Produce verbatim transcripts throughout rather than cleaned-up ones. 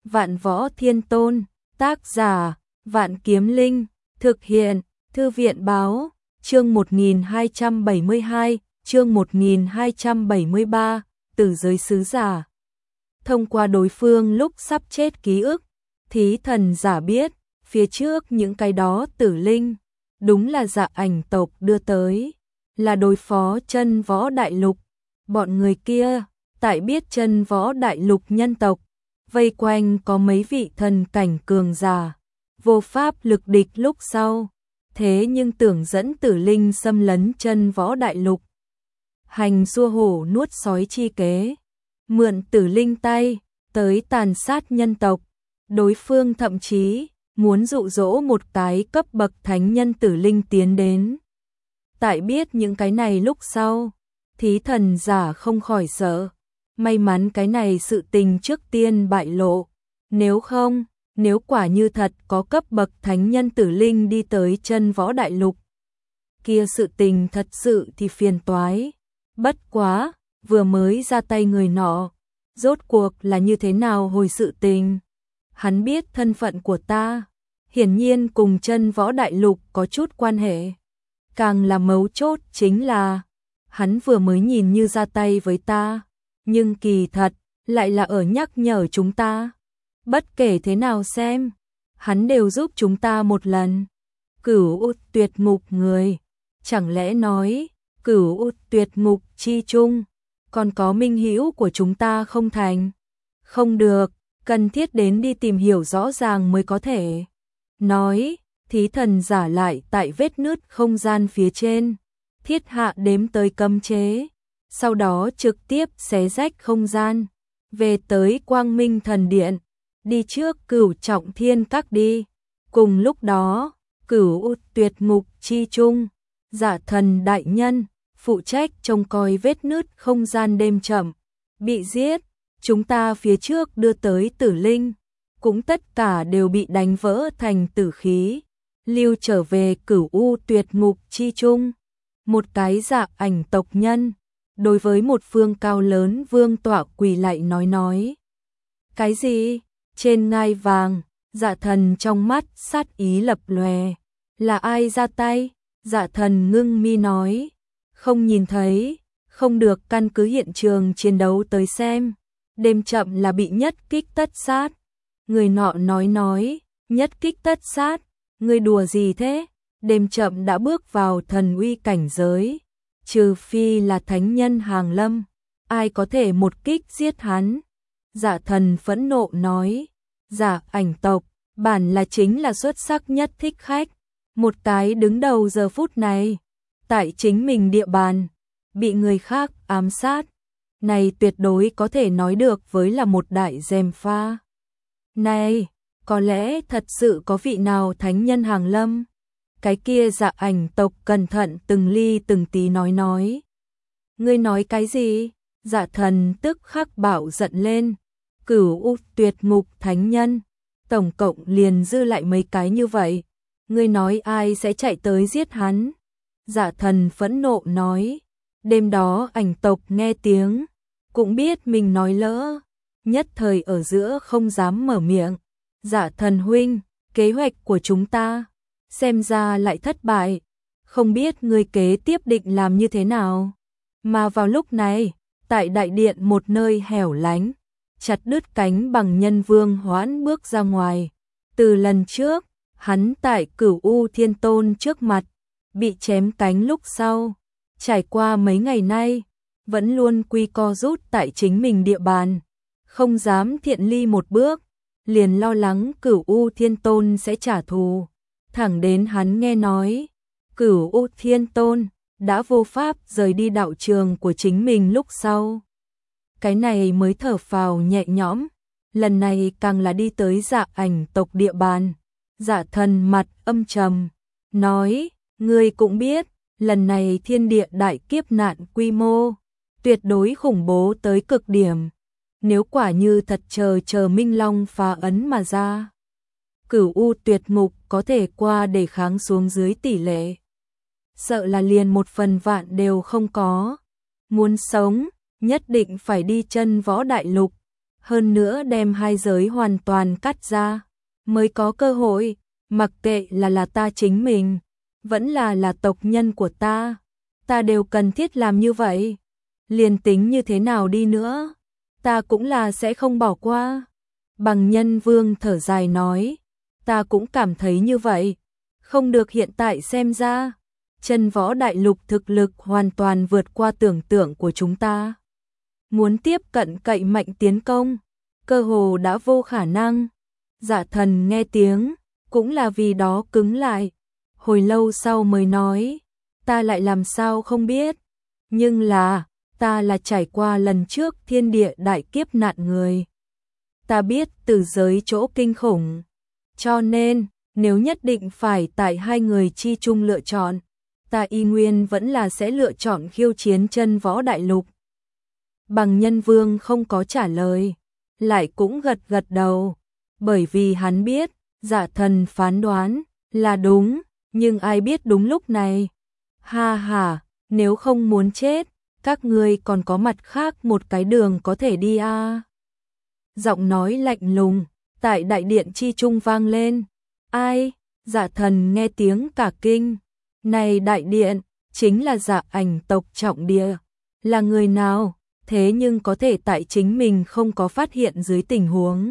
Vạn Võ Thiên Tôn, tác giả, Vạn Kiếm Linh, thực hiện, Thư viện báo, chương một nghìn hai trăm bảy mươi hai, chương một nghìn hai trăm bảy mươi ba, Tử Giới Sứ Giả. Thông qua đối phương lúc sắp chết ký ức, thí thần giả biết, phía trước những cái đó tử linh, đúng là Dạ Ảnh tộc đưa tới, là đối phó Chân Võ Đại Lục. Bọn người kia, tại biết Chân Võ Đại Lục nhân tộc, vây quanh có mấy vị thần cảnh cường giả, vô pháp lực địch lúc sau, thế nhưng tưởng dẫn tử linh xâm lấn Chân Võ Đại Lục. Hành xua hổ nuốt sói chi kế, mượn tử linh tay, tới tàn sát nhân tộc. Đối phương thậm chí muốn dụ dỗ một cái cấp bậc thánh nhân tử linh tiến đến. Tại biết những cái này lúc sau, thí thần giả không khỏi sợ. May mắn cái này sự tình trước tiên bại lộ. Nếu không, nếu quả như thật có cấp bậc thánh nhân tử linh đi tới Chân Võ Đại Lục, kia sự tình thật sự thì phiền toái. Bất quá, vừa mới ra tay người nọ, rốt cuộc là như thế nào hồi sự tình. Hắn biết thân phận của ta, hiển nhiên cùng Chân Võ Đại Lục có chút quan hệ. Càng là mấu chốt chính là, hắn vừa mới nhìn như ra tay với ta, nhưng kỳ thật, lại là ở nhắc nhở chúng ta. Bất kể thế nào xem, hắn đều giúp chúng ta một lần. Cửu U tuyệt ngục người, chẳng lẽ nói, Cửu U tuyệt ngục chi chung, còn có minh hữu của chúng ta không thành? Không được, cần thiết đến đi tìm hiểu rõ ràng mới có thể. Nói, thí thần giả lại tại vết nứt không gian phía trên, thiết hạ đếm tới cấm chế, sau đó trực tiếp xé rách không gian, về tới Quang Minh Thần Điện, đi trước Cửu Trọng Thiên Các đi. Cùng lúc đó, Cửu U tuyệt ngục chi chung, Dạ Thần đại nhân, phụ trách trông coi vết nứt không gian đêm chậm, bị giết. Chúng ta phía trước đưa tới tử linh, cũng tất cả đều bị đánh vỡ thành tử khí, lưu trở về Cửu U tuyệt ngục chi chung. Một cái Dạ Ảnh tộc nhân, đối với một phương cao lớn vương tọa quỳ lại nói nói. Cái gì? Trên ngai vàng, Dạ Thần trong mắt sát ý lập lòe. Là ai ra tay? Dạ Thần ngưng mi nói. Không nhìn thấy, không được, căn cứ hiện trường chiến đấu tới xem. Đêm chậm là bị nhất kích tất sát. Người nọ nói nói, nhất kích tất sát, người đùa gì thế? Đêm chậm đã bước vào thần uy cảnh giới, trừ phi là thánh nhân hàng lâm, ai có thể một kích giết hắn? Dạ Thần phẫn nộ nói, Dạ Ảnh tộc, bản là chính là xuất sắc nhất thích khách, một cái đứng đầu giờ phút này, tại chính mình địa bàn, bị người khác ám sát. Này tuyệt đối có thể nói được với là một đại gièm pha. Này, có lẽ thật sự có vị nào thánh nhân hàng lâm? Cái kia Dạ Ảnh tộc cẩn thận từng ly từng tí nói nói. Ngươi nói cái gì? Dạ Thần tức khắc bạo giận lên. Cửu U tuyệt ngục thánh nhân, tổng cộng liền dư lại mấy cái như vậy. Ngươi nói ai sẽ chạy tới giết hắn? Dạ Thần phẫn nộ nói. Đêm đó Ảnh tộc nghe tiếng, cũng biết mình nói lỡ, nhất thời ở giữa không dám mở miệng. Dạ Thần huynh, kế hoạch của chúng ta xem ra lại thất bại, không biết ngươi kế tiếp định làm như thế nào. Mà vào lúc này, tại đại điện một nơi hẻo lánh, chặt đứt cánh bằng nhân Vương Hoãn bước ra ngoài. Từ lần trước, hắn tại Cửu U Thiên Tôn trước mặt, bị chém cánh lúc sau, trải qua mấy ngày nay, vẫn luôn quy co rút tại chính mình địa bàn, không dám thiện ly một bước, liền lo lắng Cửu U Thiên Tôn sẽ trả thù. Thẳng đến hắn nghe nói, Cửu U Thiên Tôn đã vô pháp rời đi đạo trường của chính mình lúc sau. Cái này mới thở phào nhẹ nhõm, lần này càng là đi tới Dạ Ảnh tộc địa bàn. Dạ Thần mặt âm trầm, nói, ngươi cũng biết, lần này thiên địa đại kiếp nạn quy mô, tuyệt đối khủng bố tới cực điểm. Nếu quả như thật chờ chờ Minh Long phá ấn mà ra, Cửu U tuyệt ngục có thể qua để kháng xuống dưới tỷ lệ, sợ là liền một phần vạn đều không có. Muốn sống, nhất định phải đi Chân Võ Đại Lục. hơn nữa đem hai giới hoàn toàn cắt ra, mới có cơ hội, mặc kệ là là ta chính mình, vẫn là là tộc nhân của ta, ta đều cần thiết làm như vậy. Liền tính như thế nào đi nữa, ta cũng là sẽ không bỏ qua. Bằng Nhân Vương thở dài nói, ta cũng cảm thấy như vậy, không được, hiện tại xem ra, Chân Võ Đại Lục thực lực hoàn toàn vượt qua tưởng tượng của chúng ta. Muốn tiếp cận cậy mạnh tiến công, cơ hồ đã vô khả năng. Dạ Thần nghe tiếng, cũng là vì đó cứng lại, hồi lâu sau mới nói, ta lại làm sao không biết, nhưng là, ta là trải qua lần trước thiên địa đại kiếp nạn người. Ta biết tử giới chỗ kinh khủng, cho nên, nếu nhất định phải tại hai người chi chung lựa chọn, ta y nguyên vẫn là sẽ lựa chọn khiêu chiến Chân Võ Đại Lục. Bằng Nhân Vương không có trả lời, lại cũng gật gật đầu, bởi vì hắn biết, Dạ Thần phán đoán là đúng, nhưng ai biết đúng lúc này. Ha ha, nếu không muốn chết, các ngươi còn có mặt khác một cái đường có thể đi a. À. Giọng nói lạnh lùng, tại đại điện chi trung vang lên. Ai? Dạ Thần nghe tiếng cả kinh. Này đại điện, chính là Dạ Ảnh tộc trọng địa. Là người nào? Thế nhưng có thể tại chính mình không có phát hiện dưới tình huống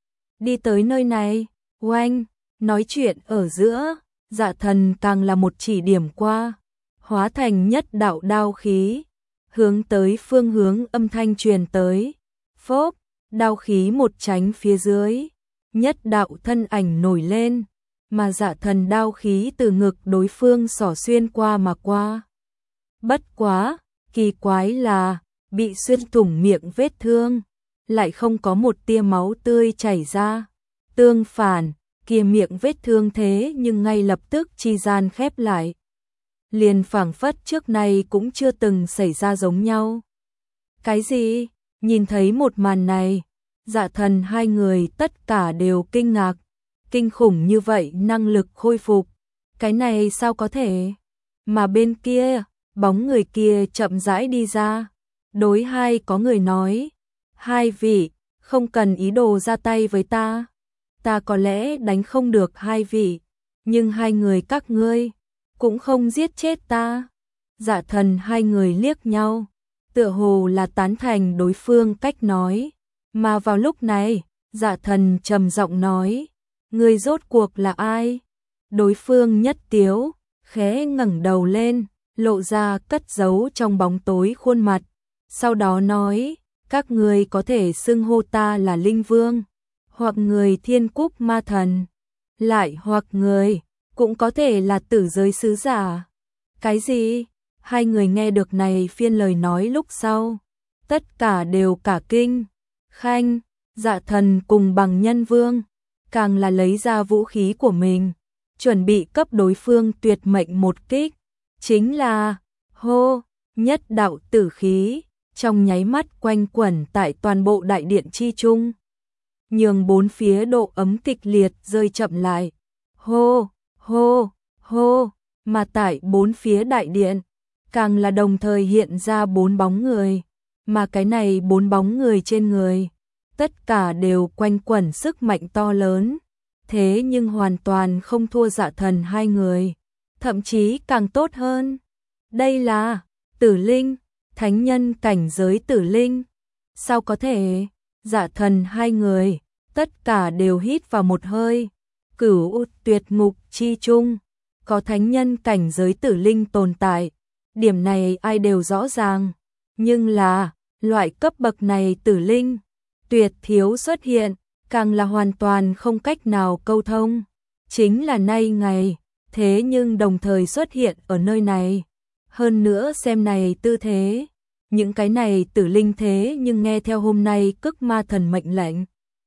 đi tới nơi này. Oanh, nói chuyện ở giữa, Dạ Thần càng là một chỉ điểm qua, hóa thành nhất đạo đao khí, hướng tới phương hướng âm thanh truyền tới. Phốp, đao khí một tránh phía dưới, nhất đạo thân ảnh nổi lên, mà Dạ Thần đao khí từ ngực đối phương xỏ xuyên qua mà qua. Bất quá, kỳ quái là, bị xuyên thủng miệng vết thương, lại không có một tia máu tươi chảy ra. Tương phản, kia miệng vết thương thế nhưng ngay lập tức chi gian khép lại. Liền phảng phất trước này cũng chưa từng xảy ra giống nhau. Cái gì? Nhìn thấy một màn này, Dạ Thần hai người tất cả đều kinh ngạc. Kinh khủng như vậy năng lực khôi phục, cái này sao có thể? Mà bên kia, bóng người kia chậm rãi đi ra. Đối hai có người nói, hai vị, không cần ý đồ ra tay với ta. Ta có lẽ đánh không được hai vị, nhưng hai người các ngươi cũng không giết chết ta. Dạ Thần hai người liếc nhau, tựa hồ là tán thành đối phương cách nói. Mà vào lúc này, Dạ Thần trầm giọng nói, ngươi rốt cuộc là ai? Đối phương nhất tiếu, khẽ ngẩng đầu lên, lộ ra cất giấu trong bóng tối khuôn mặt. Sau đó nói, các ngươi có thể xưng hô ta là Linh Vương, hoặc người Thiên Cúc Ma Thần, lại hoặc người, cũng có thể là tử giới sứ giả. Cái gì? Hai người nghe được này phiên lời nói lúc sau, tất cả đều cả kinh. Khanh, Dạ Thần cùng Bằng Nhân Vương, càng là lấy ra vũ khí của mình, chuẩn bị cấp đối phương tuyệt mệnh một kích. Chính là, hô, nhất đạo tử khí, trong nháy mắt quanh quẩn tại toàn bộ đại điện chi trung, nhường bốn phía độ ấm kịch liệt rơi chậm lại. Hô, hô, hô, mà tại bốn phía đại điện, càng là đồng thời hiện ra bốn bóng người, mà cái này bốn bóng người trên người, tất cả đều quanh quẩn sức mạnh to lớn, thế nhưng hoàn toàn không thua Dạ Thần hai người, thậm chí càng tốt hơn. Đây là Tử Linh, thánh nhân cảnh giới Tử Linh. Sao có thể? Dạ Thần hai người, tất cả đều hít vào một hơi. Cửu tuyệt ngục chi chung, có thánh nhân cảnh giới Tử Linh tồn tại, điểm này ai đều rõ ràng. Nhưng là, loại cấp bậc này Tử Linh, tuyệt thiếu xuất hiện, càng là hoàn toàn không cách nào câu thông. Chính là nay ngày, thế nhưng đồng thời xuất hiện ở nơi này. Hơn nữa xem này tư thế, những cái này Tử Linh thế nhưng nghe theo hôm nay Cức Ma Thần mệnh lệnh.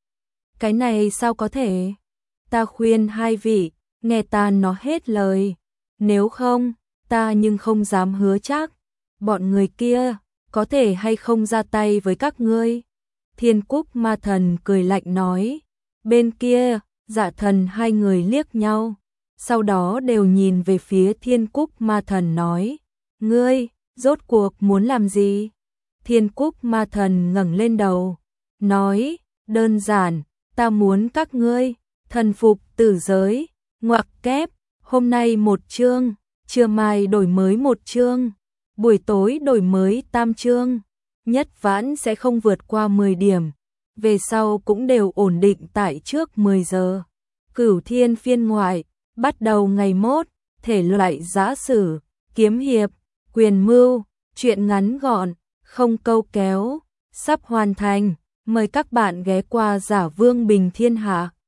Cái này sao có thể? Ta khuyên hai vị, nghe ta nói hết lời. Nếu không, ta nhưng không dám hứa chắc, bọn người kia, có thể hay không ra tay với các ngươi. Thiên Cúc Ma Thần cười lạnh nói. Bên kia, Dạ Thần hai người liếc nhau, sau đó đều nhìn về phía Thiên Cúc Ma Thần nói. Ngươi, rốt cuộc muốn làm gì? Thiên Cúc Ma Thần ngẩng lên đầu, nói, đơn giản, ta muốn các ngươi thần phục tử giới, ngoặc kép, hôm nay một chương, trưa mai đổi mới một chương, buổi tối đổi mới tam chương, nhất vãn sẽ không vượt qua mười điểm, về sau cũng đều ổn định tại trước mười giờ. Cửu Thiên phiên ngoại, bắt đầu ngày mốt, thể loại giã sử, kiếm hiệp, quyền mưu, truyện ngắn gọn, không câu kéo, sắp hoàn thành, mời các bạn ghé qua Giả Vương Bình Thiên Hạ.